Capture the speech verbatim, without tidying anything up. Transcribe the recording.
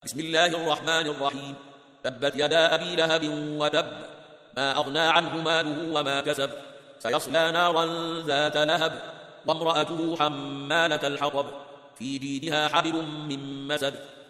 بسم الله الرحمن الرحيم. تبت يدا أبي لهب وتب، ما أغنى عنه ماله وما كسب، سيصلى نارا ذات لهب، وامرأته حمالة الحطب، في جيدها حبل من مسد.